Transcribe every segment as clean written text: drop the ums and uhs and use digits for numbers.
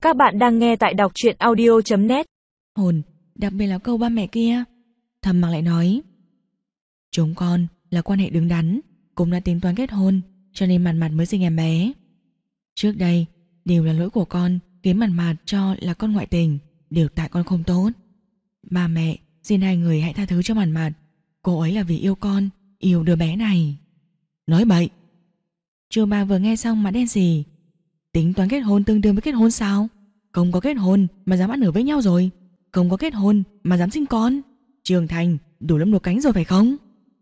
Các bạn đang nghe tại đọc truyện audio.net. Hồn, đặc biệt là câu ba mẹ kia. Thầm Mặc lại nói, chúng con là quan hệ đứng đắn, cũng đã tính toán kết hôn, cho nên Mạt Mạt mới sinh em bé. Trước đây đều là lỗi của con, khiến Mạt Mạt cho là con ngoại tình, đều tại con không tốt. Ba mẹ xin hai người hãy tha thứ cho Mạt Mạt, cô ấy là vì yêu con, yêu đứa bé này. Nói bậy. Chú ba vừa nghe xong mặt đen xì. Tính toán kết hôn tương đương với kết hôn sao? Không có kết hôn mà dám ăn ở với nhau rồi, không có kết hôn mà dám sinh con, trưởng thành đủ lắm đột cánh rồi phải không?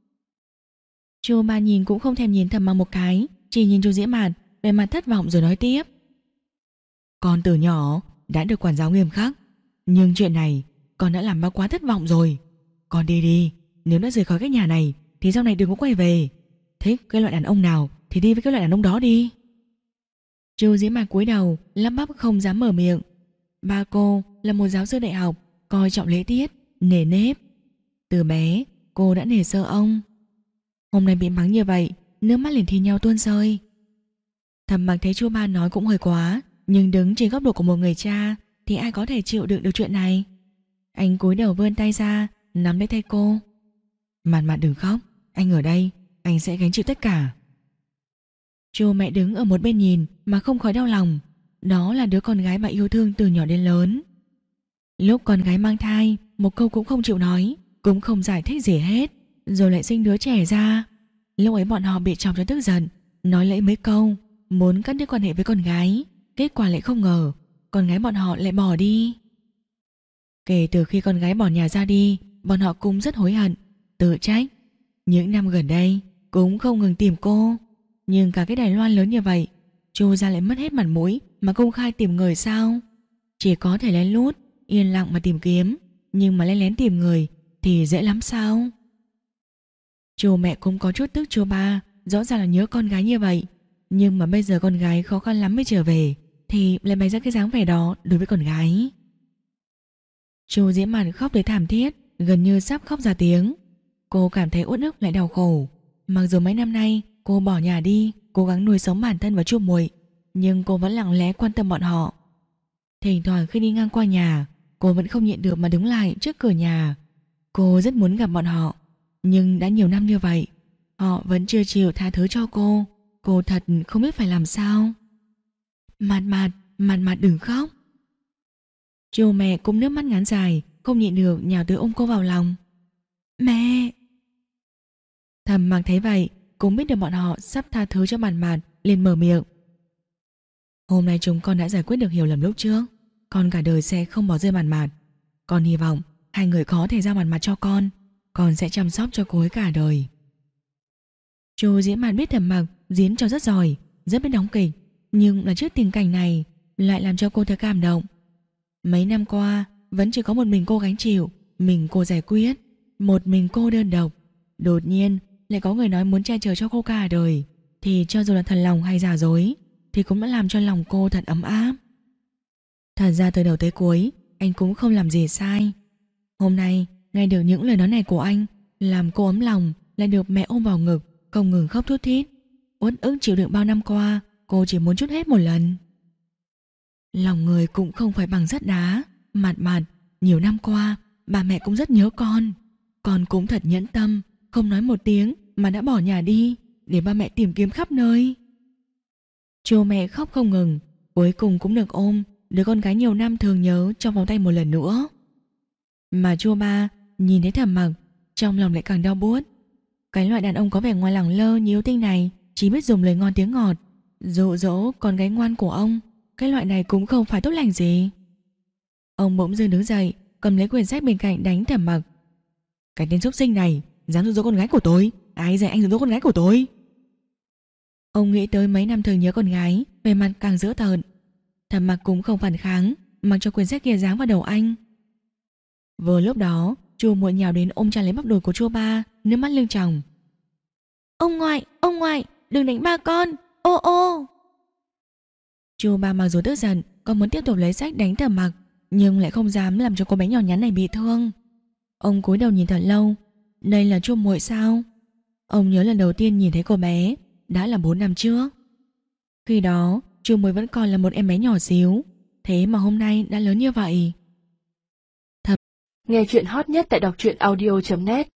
Chú ba nhìn cũng không thèm nhìn Thầm Mặc một cái, chỉ nhìn chú Diễm Mạt, vẻ mặt thất vọng rồi nói tiếp. Con từ nhỏ đã được quản giáo nghiêm khắc, nhưng chuyện này con đã làm ba quá thất vọng rồi. Con đi đi, nếu đã rời khỏi cái nhà này thì sau này đừng có quay về. Thích cái loại đàn ông nào thì đi với cái loại đàn ông đó đi. Chú Diễm Mạt cúi đầu lắp bắp không dám mở miệng. Ba cô là một giáo sư đại học, coi trọng lễ tiết, nề nếp. Từ bé cô đã nể sợ ông. Hôm nay bị mắng như vậy, nước mắt liền thi nhau tuôn rơi. Thầm Mặc thấy chú ba nói cũng hơi quá, nhưng đứng trên góc độ của một người cha thì ai có thể chịu đựng được chuyện này. Anh cúi đầu vươn tay ra, nắm lấy tay cô. Mạt Mạt đừng khóc, anh ở đây, anh sẽ gánh chịu tất cả. Chú mẹ đứng ở một bên nhìn mà không khỏi đau lòng. Đó là đứa con gái bà yêu thương từ nhỏ đến lớn. Lúc con gái mang thai, một câu cũng không chịu nói, cũng không giải thích gì hết, rồi lại sinh đứa trẻ ra. Lúc ấy bọn họ bị chọc cho tức giận, nói lẫy mấy câu, muốn cắt đứt quan hệ với con gái. Kết quả lại không ngờ con gái bọn họ lại bỏ đi. Kể từ khi con gái bỏ nhà ra đi, bọn họ cũng rất hối hận, tự trách. Những năm gần đây cũng không ngừng tìm cô, nhưng cả cái Đài Loan lớn như vậy, Chu gia lại mất hết mặt mũi mà công khai tìm người sao? Chỉ có thể lén lút, yên lặng mà tìm kiếm, nhưng mà lén lén tìm người thì dễ lắm sao? Chu mẹ cũng có chút tức chu ba, rõ ràng là nhớ con gái như vậy, nhưng mà bây giờ con gái khó khăn lắm mới trở về, thì lại bày ra cái dáng vẻ đó đối với con gái. Chu Diễm Mạt khóc tới thảm thiết, gần như sắp khóc ra tiếng. Cô cảm thấy uất ức lại đau khổ. Mặc dù mấy năm nay cô bỏ nhà đi, cố gắng nuôi sống bản thân và Chu muội, nhưng cô vẫn lặng lẽ quan tâm bọn họ. Thỉnh thoảng khi đi ngang qua nhà, cô vẫn không nhịn được mà đứng lại trước cửa nhà. Cô rất muốn gặp bọn họ, nhưng đã nhiều năm như vậy, họ vẫn chưa chịu tha thứ cho cô. Cô thật không biết phải làm sao. Mạt Mạt đừng khóc. Chu mẹ cũng nước mắt ngắn dài, không nhịn được nhào tới ôm cô vào lòng. Mẹ. Thầm Mặc thấy vậy, cũng biết được bọn họ sắp tha thứ cho Mạt Mạt, liền mở miệng. Hôm nay chúng con đã giải quyết được hiểu lầm lúc trước, con cả đời sẽ không bỏ rơi Mạt Mạt. Con hy vọng hai người có thể giao Mạt Mạt cho con sẽ chăm sóc cho cô ấy cả đời. Chu Diễm Mạt biết Thầm Mặc diễn trò rất giỏi, rất biết đóng kịch, nhưng là trước tình cảnh này lại làm cho cô thấy cảm động. Mấy năm qua vẫn chỉ có một mình cô gánh chịu, mình cô giải quyết, một mình cô đơn độc. Đột nhiên lại có người nói muốn che chở cho cô cả đời, thì cho dù là thật lòng hay giả dối thì cũng đã làm cho lòng cô thật ấm áp. Thật ra từ đầu tới cuối anh cũng không làm gì sai. Hôm nay nghe được những lời nói này của anh, làm cô ấm lòng, lại được mẹ ôm vào ngực, không ngừng khóc thút thít. Uất ức chịu đựng bao năm qua, cô chỉ muốn trút hết một lần. Lòng người cũng không phải bằng sắt đá. Mạt Mạt, nhiều năm qua bà mẹ cũng rất nhớ con cũng thật nhẫn tâm, không nói một tiếng mà đã bỏ nhà đi để ba mẹ tìm kiếm khắp nơi. Chu mẹ khóc không ngừng, cuối cùng cũng được ôm đứa con gái nhiều năm thường nhớ trong vòng tay một lần nữa. Mà Chu ba nhìn thấy Thầm Mặc, trong lòng lại càng đau buốt. Cái loại đàn ông có vẻ ngoài lẳng lơ như yêu tinh này chỉ biết dùng lời ngon tiếng ngọt dụ dỗ con gái ngoan của ông, cái loại này cũng không phải tốt lành gì. Ông bỗng dưng đứng dậy, cầm lấy quyển sách bên cạnh đánh Thầm Mặc. Cái tên súc sinh này dám dụ dỗ con gái của tôi, ai dạy anh dụ dỗ con gái của tôi? Ông nghĩ tới mấy năm thường nhớ con gái, về mặt càng dữ tợn. Thầm Mặc cũng không phản kháng, mặc cho quyển sách kia giáng vào đầu anh. Vừa lúc đó Chu muội nhào đến ôm chặt lấy bắp đùi của Chu ba, nước mắt lưng tròng. Ông ngoại, đừng đánh ba con, ô. Chu ba mặc dù tức giận, còn muốn tiếp tục lấy sách đánh Thầm Mặc, nhưng lại không dám làm cho cô bé nhỏ nhắn này bị thương. Ông cúi đầu nhìn thật lâu. Đây là Chu muội sao? Ông nhớ lần đầu tiên nhìn thấy cô bé đã là 4 năm trước. Khi đó Chu muội vẫn còn là một em bé nhỏ xíu. thế mà hôm nay đã lớn như vậy. Nghe chuyện hot nhất tại đọc truyện audio.net